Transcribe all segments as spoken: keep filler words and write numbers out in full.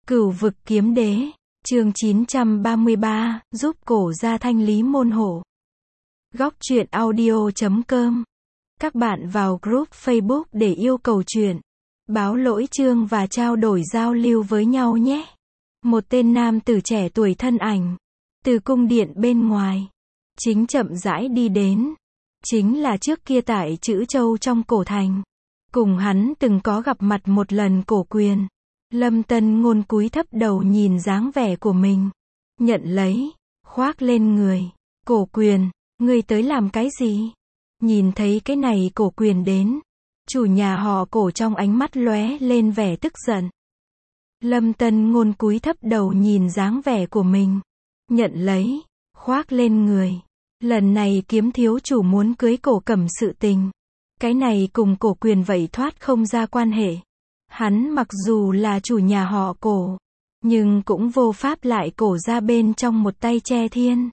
Cửu vực kiếm đế, chương chín trăm ba mươi ba, giúp cổ gia thanh lý môn hộ. Góc truyện audio chấm com. Các bạn vào group Facebook để yêu cầu truyện, báo lỗi chương và trao đổi giao lưu với nhau nhé. Một tên nam tử trẻ tuổi thân ảnh, từ cung điện bên ngoài, chính chậm rãi đi đến. Chính là trước kia tại Trữ Châu trong cổ thành. Cùng hắn từng có gặp mặt một lần Cổ Quyền. Lâm Tân Ngôn cúi thấp đầu nhìn dáng vẻ của mình. Nhận lấy, khoác lên người. Cổ Quyền, ngươi tới làm cái gì? Nhìn thấy cái này Cổ Quyền đến. Chủ nhà họ Cổ trong ánh mắt lóe lên vẻ tức giận. Lâm Tân Ngôn cúi thấp đầu nhìn dáng vẻ của mình. Nhận lấy, khoác lên người. Lần này Kiếm thiếu chủ muốn cưới Cổ Cẩm sự tình. Cái này cùng Cổ Quyền vậy thoát không ra quan hệ. Hắn mặc dù là chủ nhà họ Cổ, nhưng cũng vô pháp lại Cổ gia bên trong một tay che thiên.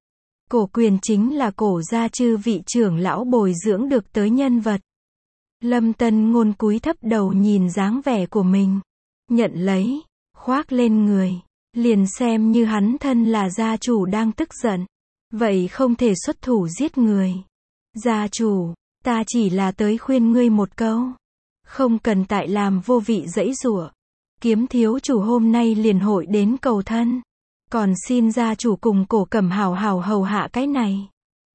Cổ Quyền chính là Cổ gia chư vị trưởng lão bồi dưỡng được tới nhân vật. Lâm Tân Ngôn cúi thấp đầu nhìn dáng vẻ của mình. Nhận lấy, khoác lên người. Liền xem như hắn thân là gia chủ đang tức giận. Vậy không thể xuất thủ giết người. Gia chủ, ta chỉ là tới khuyên ngươi một câu. Không cần tại làm vô vị giãy giụa. Kiếm thiếu chủ hôm nay liền hội đến cầu thân. Còn xin gia chủ cùng Cổ Cẩm hảo hảo hầu hạ cái này.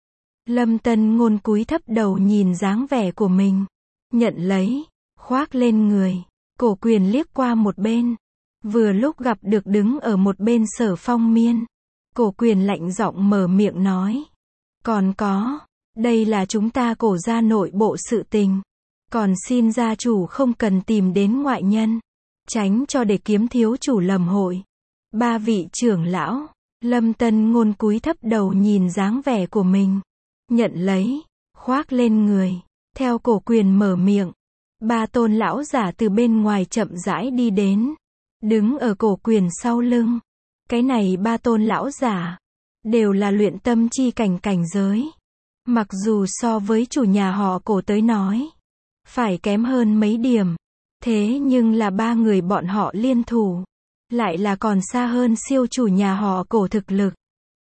Lâm Tân Ngôn cúi thấp đầu nhìn dáng vẻ của mình. Nhận lấy, khoác lên người. Cổ Quyền liếc qua một bên. Vừa lúc gặp được đứng ở một bên Sở Phong Miên. Cổ Quyền lạnh giọng mở miệng nói. Còn có, đây là chúng ta Cổ gia nội bộ sự tình. Còn xin gia chủ không cần tìm đến ngoại nhân. Tránh cho để Kiếm thiếu chủ lầm hội. Ba vị trưởng lão. Lâm Tân Ngôn cúi thấp đầu nhìn dáng vẻ của mình. Nhận lấy, khoác lên người. Theo Cổ Quyền mở miệng. Ba tôn lão giả từ bên ngoài chậm rãi đi đến. Đứng ở Cổ Quyền sau lưng. Cái này ba tôn lão giả. Đều là luyện tâm chi cảnh cảnh giới. Mặc dù so với chủ nhà họ Cổ tới nói. Phải kém hơn mấy điểm. Thế nhưng là ba người bọn họ liên thủ. Lại là còn xa hơn siêu chủ nhà họ Cổ thực lực.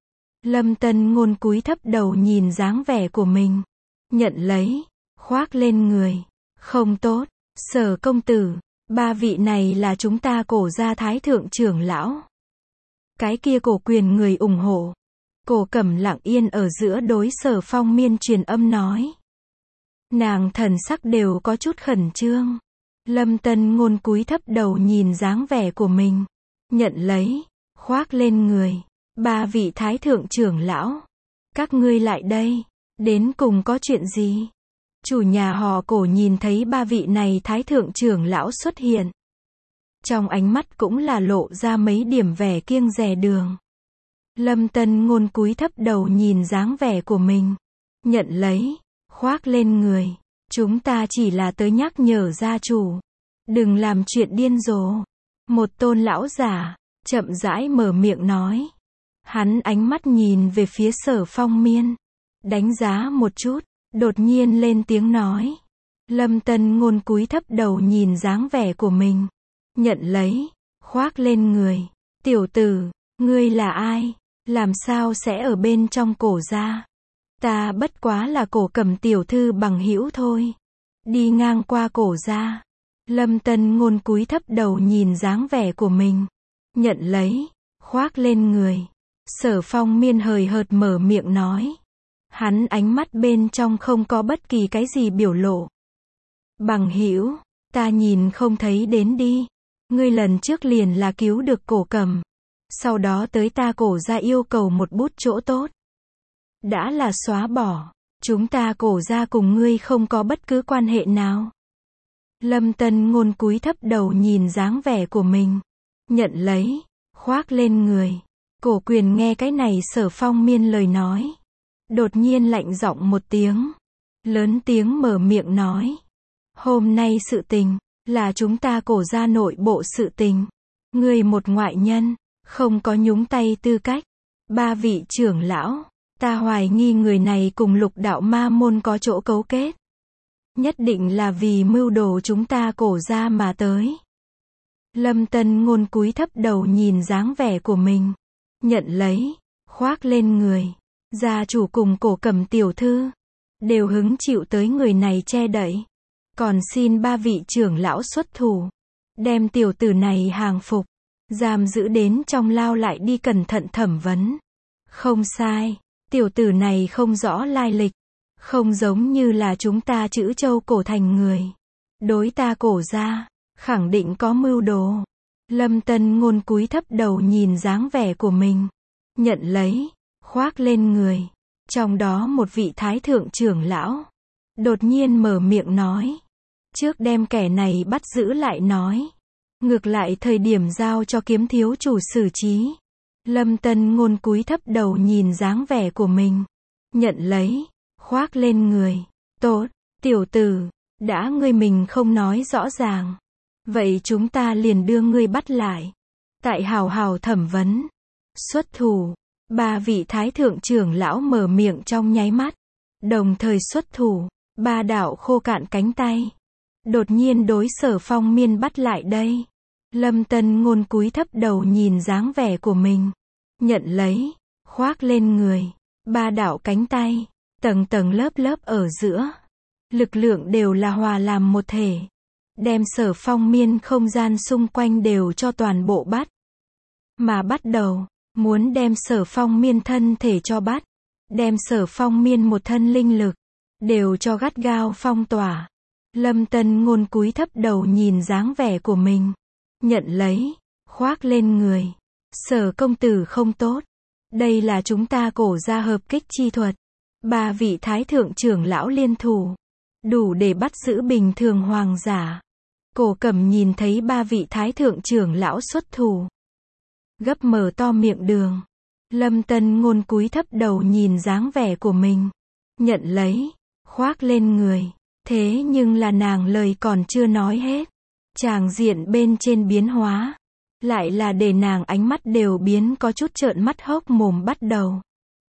Lâm Tân Ngôn cúi thấp đầu nhìn dáng vẻ của mình. Nhận lấy, khoác lên người. Không tốt, Sở công tử. Ba vị này là chúng ta Cổ gia thái thượng trưởng lão. Cái kia Cổ Quyền người ủng hộ. Cổ Cẩm lặng yên ở giữa đối Sở Phong Miên truyền âm nói. Nàng thần sắc đều có chút khẩn trương. Lâm Tân Ngôn cúi thấp đầu nhìn dáng vẻ của mình. Nhận lấy, khoác lên người. Ba vị thái thượng trưởng lão. Các ngươi lại đây. Đến cùng có chuyện gì? Chủ nhà họ Cổ nhìn thấy ba vị này thái thượng trưởng lão xuất hiện. Trong ánh mắt cũng là lộ ra mấy điểm vẻ kiêng dè đường. Lâm Tân Ngôn cúi thấp đầu nhìn dáng vẻ của mình. Nhận lấy, khoác lên người. Chúng ta chỉ là tới nhắc nhở gia chủ. Đừng làm chuyện điên rồ. Một tôn lão giả, chậm rãi mở miệng nói. Hắn ánh mắt nhìn về phía Sở Phong Miên. Đánh giá một chút, đột nhiên lên tiếng nói. Lâm Tân Ngôn cúi thấp đầu nhìn dáng vẻ của mình. Nhận lấy, khoác lên người. Tiểu tử, ngươi là ai? Làm sao sẽ ở bên trong Cổ gia? Ta bất quá là Cổ Cẩm tiểu thư bằng hữu thôi. Đi ngang qua Cổ gia. Lâm Tân Ngôn cúi thấp đầu nhìn dáng vẻ của mình. Nhận lấy, khoác lên người. Sở Phong Miên hời hợt mở miệng nói. Hắn ánh mắt bên trong không có bất kỳ cái gì biểu lộ. Bằng hữu, ta nhìn không thấy đến đi. Ngươi lần trước liền là cứu được Cổ Cẩm. Sau đó tới ta Cổ gia yêu cầu một bút chỗ tốt. Đã là xóa bỏ. Chúng ta Cổ gia cùng ngươi không có bất cứ quan hệ nào. Lâm Tân Ngôn cúi thấp đầu nhìn dáng vẻ của mình. Nhận lấy, khoác lên người. Cổ Quyền nghe cái này Sở Phong Miên lời nói. Đột nhiên lạnh giọng một tiếng. Lớn tiếng mở miệng nói. Hôm nay sự tình, là chúng ta Cổ gia nội bộ sự tình. Ngươi một ngoại nhân, không có nhúng tay tư cách. Ba vị trưởng lão, ta hoài nghi người này cùng Lục đạo ma môn có chỗ cấu kết. Nhất định là vì mưu đồ chúng ta Cổ gia mà tới. Lâm Tân Ngôn cúi thấp đầu nhìn dáng vẻ của mình. Nhận lấy, khoác lên người. Gia chủ cùng Cổ Cẩm tiểu thư đều hứng chịu tới người này che đậy. Còn xin ba vị trưởng lão xuất thủ, đem tiểu tử này hàng phục, giam giữ đến trong lao lại đi cẩn thận thẩm vấn. Không sai, tiểu tử này không rõ lai lịch, không giống như là chúng ta Trữ Châu Cổ Thành người. Đối ta Cổ gia, khẳng định có mưu đồ. Lâm Tân Ngôn cúi thấp đầu nhìn dáng vẻ của mình. Nhận lấy, khoác lên người. Trong đó một vị thái thượng trưởng lão đột nhiên mở miệng nói. Trước đem kẻ này bắt giữ lại nói. Ngược lại thời điểm giao cho Kiếm thiếu chủ xử trí. Lâm Tân Ngôn cúi thấp đầu nhìn dáng vẻ của mình. Nhận lấy, khoác lên người. Tốt, tiểu tử, đã ngươi mình không nói rõ ràng. Vậy chúng ta liền đưa ngươi bắt lại. Tại hào hào thẩm vấn. Xuất thủ. Ba vị thái thượng trưởng lão mở miệng trong nháy mắt. Đồng thời xuất thủ. Ba đạo khô cạn cánh tay. Đột nhiên đối Sở Phong Miên bắt lại đây. Lâm Tân Ngôn cúi thấp đầu nhìn dáng vẻ của mình. Nhận lấy, khoác lên người. Ba đạo cánh tay. Tầng tầng lớp lớp ở giữa. Lực lượng đều là hòa làm một thể. Đem Sở Phong Miên không gian xung quanh đều cho toàn bộ bắt. Mà bắt đầu, muốn đem Sở Phong Miên thân thể cho bắt. Đem Sở Phong Miên một thân linh lực, đều cho gắt gao phong tỏa. Lâm Tân Ngôn cúi thấp đầu nhìn dáng vẻ của mình. Nhận lấy, khoác lên người. Sở công tử không tốt. Đây là chúng ta Cổ gia hợp kích chi thuật. Ba vị thái thượng trưởng lão liên thủ. Đủ để bắt giữ bình thường hoàng giả. Cổ Cẩm nhìn thấy ba vị thái thượng trưởng lão xuất thủ. Gấp mở to miệng đường. Lâm Tân Ngôn cúi thấp đầu nhìn dáng vẻ của mình. Nhận lấy, khoác lên người. Thế nhưng là nàng lời còn chưa nói hết. Tràng diện bên trên biến hóa. Lại là để nàng ánh mắt đều biến có chút trợn mắt hốc mồm bắt đầu.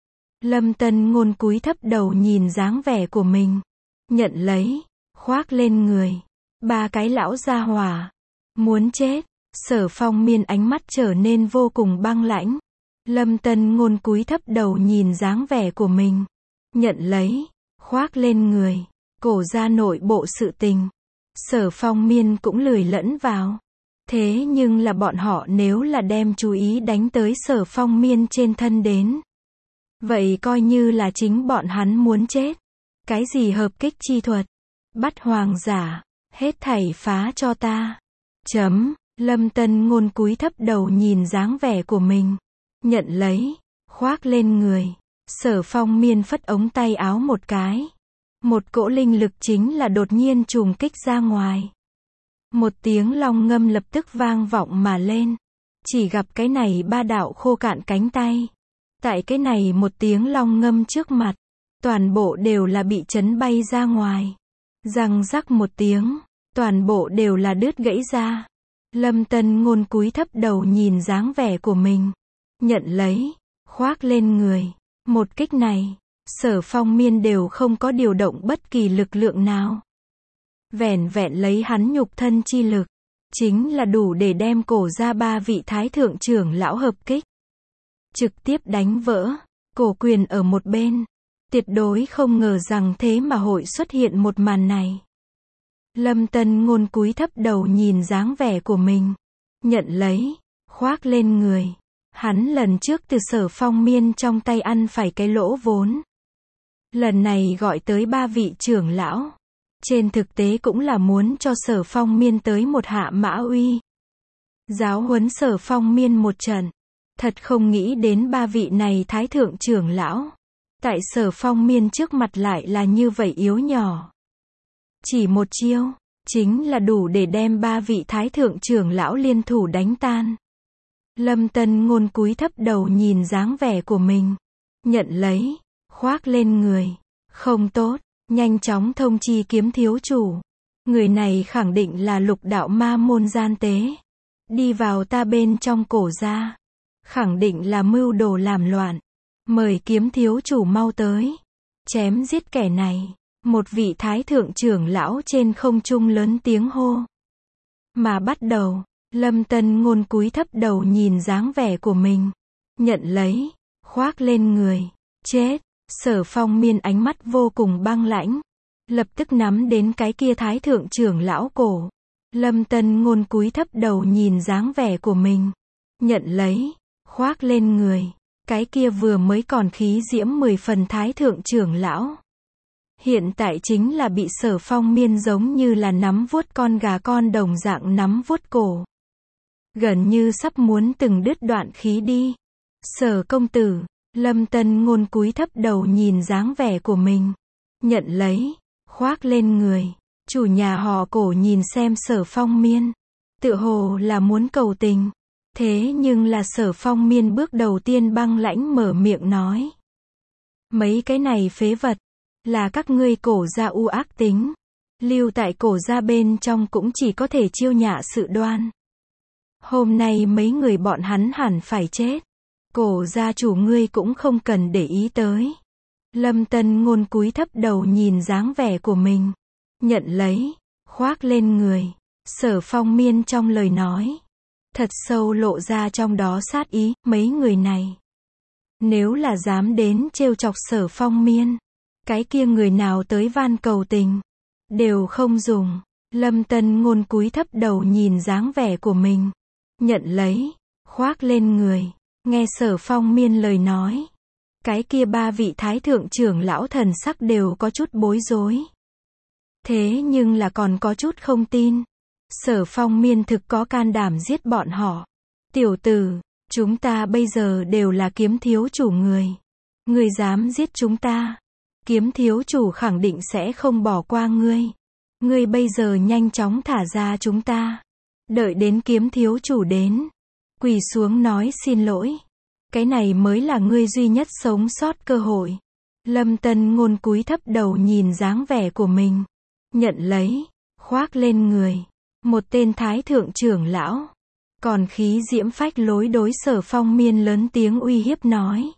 Lâm Tân Ngôn cúi thấp đầu nhìn dáng vẻ của mình. Nhận lấy, khoác lên người. Ba cái lão gia hỏa. Muốn chết. Sở Phong Miên ánh mắt trở nên vô cùng băng lãnh. Lâm Tân Ngôn cúi thấp đầu nhìn dáng vẻ của mình. Nhận lấy, khoác lên người. Cổ gia nội bộ sự tình. Sở Phong Miên cũng lười lẫn vào. Thế nhưng là bọn họ nếu là đem chú ý đánh tới Sở Phong Miên trên thân đến. Vậy coi như là chính bọn hắn muốn chết. Cái gì hợp kích chi thuật? Bắt hoàng giả. Hết thảy phá cho ta. Chấm. Lâm Tân Ngôn cúi thấp đầu nhìn dáng vẻ của mình. Nhận lấy, khoác lên người. Sở Phong Miên phất ống tay áo một cái. Một cỗ linh lực chính là đột nhiên trùng kích ra ngoài. Một tiếng long ngâm lập tức vang vọng mà lên. Chỉ gặp cái này ba đạo khô cạn cánh tay. Tại cái này một tiếng long ngâm trước mặt. Toàn bộ đều là bị chấn bay ra ngoài. Răng rắc một tiếng. Toàn bộ đều là đứt gãy ra. Lâm Tân Ngôn cúi thấp đầu nhìn dáng vẻ của mình. Nhận lấy, khoác lên người. Một kích này, Sở Phong Miên đều không có điều động bất kỳ lực lượng nào. Vẻn vẹn lấy hắn nhục thân chi lực, chính là đủ để đem Cổ gia ba vị thái thượng trưởng lão hợp kích. Trực tiếp đánh vỡ. Cổ Quyền ở một bên. Tuyệt đối không ngờ rằng thế mà hội xuất hiện một màn này. Lâm Tân Ngôn cúi thấp đầu nhìn dáng vẻ của mình. Nhận lấy, khoác lên người. Hắn lần trước từ Sở Phong Miên trong tay ăn phải cái lỗ vốn. Lần này gọi tới ba vị trưởng lão. Trên thực tế cũng là muốn cho Sở Phong Miên tới một hạ mã uy. Giáo huấn Sở Phong Miên một trận. Thật không nghĩ đến ba vị này thái thượng trưởng lão. Tại Sở Phong Miên trước mặt lại là như vậy yếu nhỏ. Chỉ một chiêu, chính là đủ để đem ba vị thái thượng trưởng lão liên thủ đánh tan. Lâm Tân Ngôn cúi thấp đầu nhìn dáng vẻ của mình. Nhận lấy, khoác lên người. Không tốt, nhanh chóng thông chi Kiếm thiếu chủ. Người này khẳng định là lục đạo ma môn gian tế. Đi vào ta bên trong Cổ gia. Khẳng định là mưu đồ làm loạn. Mời Kiếm thiếu chủ mau tới. Chém giết kẻ này. Một vị thái thượng trưởng lão trên không trung lớn tiếng hô. Mà bắt đầu, Lâm Tân Ngôn cúi thấp đầu nhìn dáng vẻ của mình. Nhận lấy. Khoác lên người. Chết. Sở Phong Miên ánh mắt vô cùng băng lãnh. Lập tức nắm đến cái kia thái thượng trưởng lão cổ. Lâm Tân Ngôn cúi thấp đầu nhìn dáng vẻ của mình. Nhận lấy. Khoác lên người. Cái kia vừa mới còn khí diễm mười phần thái thượng trưởng lão. Hiện tại chính là bị Sở Phong Miên giống như là nắm vuốt con gà con đồng dạng nắm vuốt cổ. Gần như sắp muốn từng đứt đoạn khí đi. Sở công tử. Lâm Tân Ngôn cúi thấp đầu nhìn dáng vẻ của mình. Nhận lấy. Khoác lên người. Chủ nhà họ cổ nhìn xem Sở Phong Miên. Tựa hồ là muốn cầu tình. Thế nhưng là Sở Phong Miên bước đầu tiên băng lãnh mở miệng nói. Mấy cái này phế vật. Là các ngươi cổ gia u ác tính. Lưu tại cổ gia bên trong cũng chỉ có thể chiêu nhạ sự đoan. Hôm nay mấy người bọn hắn hẳn phải chết. Cổ gia chủ ngươi cũng không cần để ý tới. Lâm Tân Ngôn cúi thấp đầu nhìn dáng vẻ của mình. Nhận lấy. Khoác lên người. Sở Phong Miên trong lời nói. Thật sâu lộ ra trong đó sát ý, mấy người này. Nếu là dám đến trêu chọc Sở Phong Miên. Cái kia người nào tới van cầu tình. Đều không dùng. Lâm Tân Ngôn cúi thấp đầu nhìn dáng vẻ của mình. Nhận lấy. Khoác lên người. Nghe Sở Phong Miên lời nói. Cái kia ba vị thái thượng trưởng lão thần sắc đều có chút bối rối. Thế nhưng là còn có chút không tin. Sở Phong Miên thực có can đảm giết bọn họ. Tiểu tử, chúng ta bây giờ đều là kiếm thiếu chủ người. Ngươi dám giết chúng ta. Kiếm thiếu chủ khẳng định sẽ không bỏ qua ngươi. Ngươi bây giờ nhanh chóng thả ra chúng ta. Đợi đến kiếm thiếu chủ đến. Quỳ xuống nói xin lỗi. Cái này mới là ngươi duy nhất sống sót cơ hội. Lâm Tân Ngôn cúi thấp đầu nhìn dáng vẻ của mình. Nhận lấy. Khoác lên người. Một tên thái thượng trưởng lão. Còn khí diễm phách lối đối Sở Phong Miên lớn tiếng uy hiếp nói.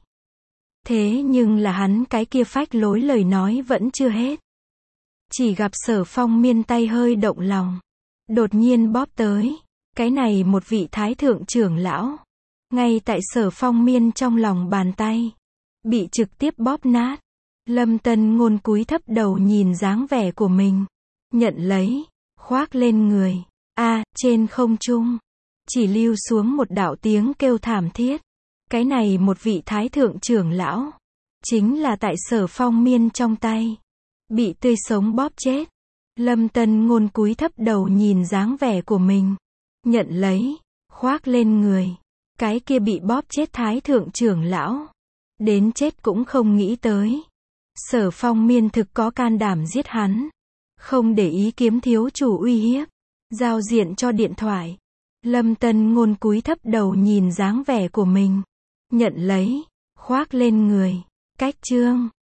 Thế nhưng là hắn cái kia phách lối lời nói vẫn chưa hết. Chỉ gặp Sở Phong Miên tay hơi động lòng. Đột nhiên bóp tới. Cái này một vị thái thượng trưởng lão. Ngay tại Sở Phong Miên trong lòng bàn tay. Bị trực tiếp bóp nát. Lâm Tân Ngôn cúi thấp đầu nhìn dáng vẻ của mình. Nhận lấy. Khoác lên người. A, trên không trung. Chỉ lưu xuống một đạo tiếng kêu thảm thiết. Cái này một vị thái thượng trưởng lão. Chính là tại Sở Phong Miên trong tay. Bị tươi sống bóp chết. Lâm Tân Ngôn cúi thấp đầu nhìn dáng vẻ của mình. Nhận lấy. Khoác lên người. Cái kia bị bóp chết thái thượng trưởng lão. Đến chết cũng không nghĩ tới. Sở Phong Miên thực có can đảm giết hắn. Không để ý kiếm thiếu chủ uy hiếp. Giao diện cho điện thoại. Lâm Tân Ngôn cúi thấp đầu nhìn dáng vẻ của mình. Nhận lấy. Khoác lên người. Cách chương.